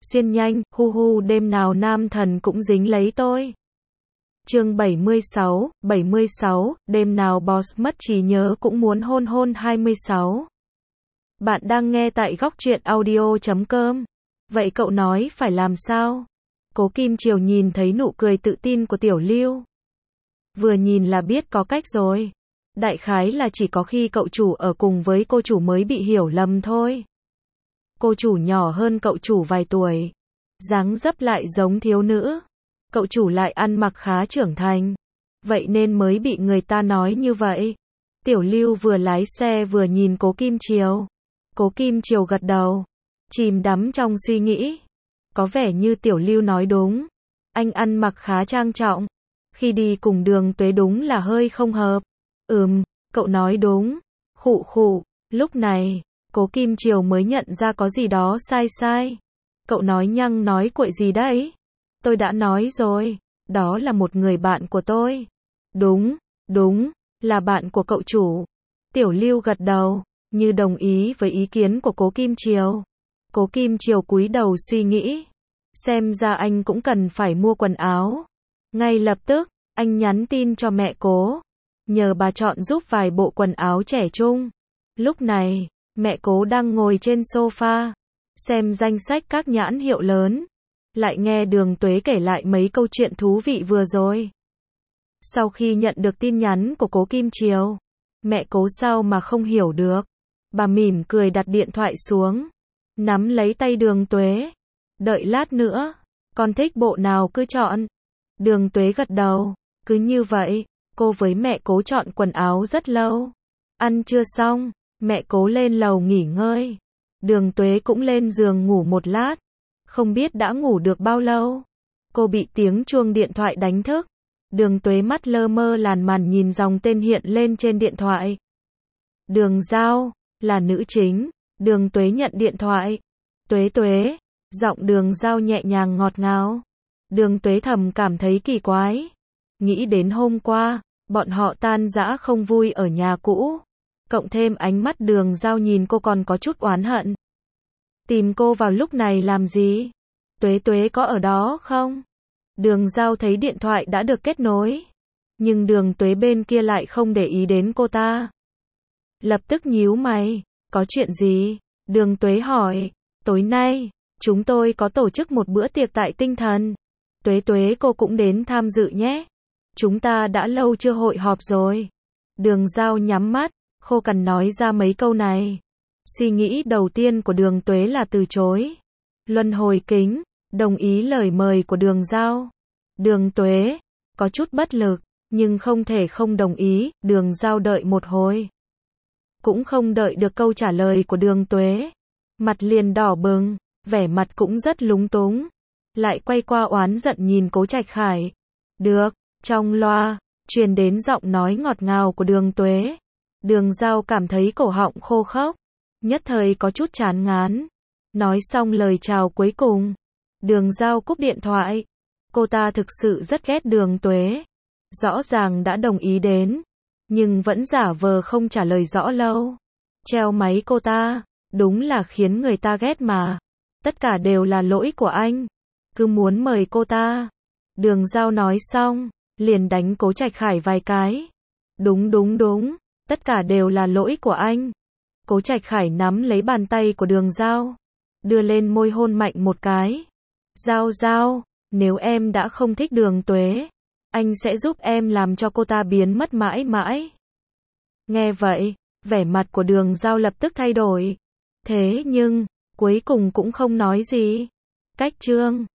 xuyên nhanh, hu hu đêm nào nam thần cũng dính lấy tôi. Chương 76, đêm nào boss mất trí nhớ cũng muốn hôn hôn 26. Bạn đang nghe tại góc truyện audio.com. Vậy cậu nói phải làm sao? Cố Kim Triều nhìn thấy nụ cười tự tin của Tiểu Lưu. Vừa nhìn là biết có cách rồi. Đại khái là chỉ có khi cậu chủ ở cùng với cô chủ mới bị hiểu lầm thôi. Cô chủ nhỏ hơn cậu chủ vài tuổi. Dáng dấp lại giống thiếu nữ. Cậu chủ lại ăn mặc khá trưởng thành. Vậy nên mới bị người ta nói như vậy. Tiểu Lưu vừa lái xe vừa nhìn Cố Kim Triều. Cố Kim Triều gật đầu. Chìm đắm trong suy nghĩ. Có vẻ như Tiểu Lưu nói đúng. Anh ăn mặc khá trang trọng. Khi đi cùng Đường Tuế đúng là hơi không hợp. Cậu nói đúng. Khụ khụ. Lúc này, Cố Kim Triều mới nhận ra có gì đó sai. Cậu nói nhăng nói cuội gì đấy? Tôi đã nói rồi. Đó là một người bạn của tôi. Đúng, là bạn của cậu chủ. Tiểu Lưu gật đầu, như đồng ý với ý kiến của Cố Kim Triều. Cố Kim Triều cúi đầu suy nghĩ. Xem ra anh cũng cần phải mua quần áo. Ngay lập tức, anh nhắn tin cho mẹ Cố. Nhờ bà chọn giúp vài bộ quần áo trẻ trung. Lúc này, mẹ Cố đang ngồi trên sofa. Xem danh sách các nhãn hiệu lớn. Lại nghe Đường Tuế kể lại mấy câu chuyện thú vị vừa rồi. Sau khi nhận được tin nhắn của Cố Kim Triều, mẹ Cố sao mà không hiểu được. Bà mỉm cười đặt điện thoại xuống. Nắm lấy tay Đường Tuế. Đợi lát nữa, con thích bộ nào cứ chọn. Đường Tuế gật đầu. Cứ như vậy, cô với mẹ Cố chọn quần áo rất lâu. Ăn trưa xong, mẹ Cố lên lầu nghỉ ngơi. Đường Tuế cũng lên giường ngủ một lát. Không biết đã ngủ được bao lâu. Cô bị tiếng chuông điện thoại đánh thức. Đường Tuế mắt lơ mơ làn màn nhìn dòng tên hiện lên trên điện thoại. Đường Giao, là nữ chính. Đường Tuế nhận điện thoại. Tuế, giọng Đường Giao nhẹ nhàng ngọt ngào. Đường Tuế thầm cảm thấy kỳ quái. Nghĩ đến hôm qua, bọn họ tan rã không vui ở nhà cũ. Cộng thêm ánh mắt Đường Giao nhìn cô còn có chút oán hận. Tìm cô vào lúc này làm gì? Tuế có ở đó không? Đường Giao thấy điện thoại đã được kết nối. Nhưng Đường Tuế bên kia lại không để ý đến cô ta. Lập tức nhíu mày. Có chuyện gì? Đường Tuế hỏi. Tối nay, chúng tôi có tổ chức một bữa tiệc tại Tinh Thần. Tuế cô cũng đến tham dự nhé. Chúng ta đã lâu chưa hội họp rồi. Đường Giao nhắm mắt, khô cằn nói ra mấy câu này. Suy nghĩ đầu tiên của Đường Tuế là từ chối. Luân hồi kính, đồng ý lời mời của Đường Giao. Đường Tuế, có chút bất lực, nhưng không thể không đồng ý. Đường Giao đợi một hồi. Cũng không đợi được câu trả lời của Đường Tuế. Mặt liền đỏ bừng, vẻ mặt cũng rất lúng túng. Lại quay qua oán giận nhìn Cố Trạch Khải. Được, trong loa, truyền đến giọng nói ngọt ngào của Đường Tuế. Đường Giao cảm thấy cổ họng khô khốc. Nhất thời có chút chán ngán. Nói xong lời chào cuối cùng. Đường Giao cúp điện thoại. Cô ta thực sự rất ghét Đường Tuế. Rõ ràng đã đồng ý đến. Nhưng vẫn giả vờ không trả lời rõ lâu. Treo máy cô ta. Đúng là khiến người ta ghét mà. Tất cả đều là lỗi của anh. Cứ muốn mời cô ta. Đường Giao nói xong. Liền đánh Cố Trạch Khải vài cái. Đúng. Tất cả đều là lỗi của anh. Cố Trạch Khải nắm lấy bàn tay của Đường Giao. Đưa lên môi hôn mạnh một cái. Giao, nếu em đã không thích Đường Tuế, anh sẽ giúp em làm cho cô ta biến mất mãi mãi. Nghe vậy, vẻ mặt của Đường Giao lập tức thay đổi. Thế nhưng, cuối cùng cũng không nói gì. Cách chương